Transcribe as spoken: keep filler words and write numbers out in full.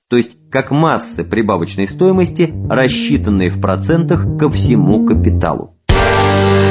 то есть как массы прибавочной стоимости, рассчитанные в процентах ко всему капиталу.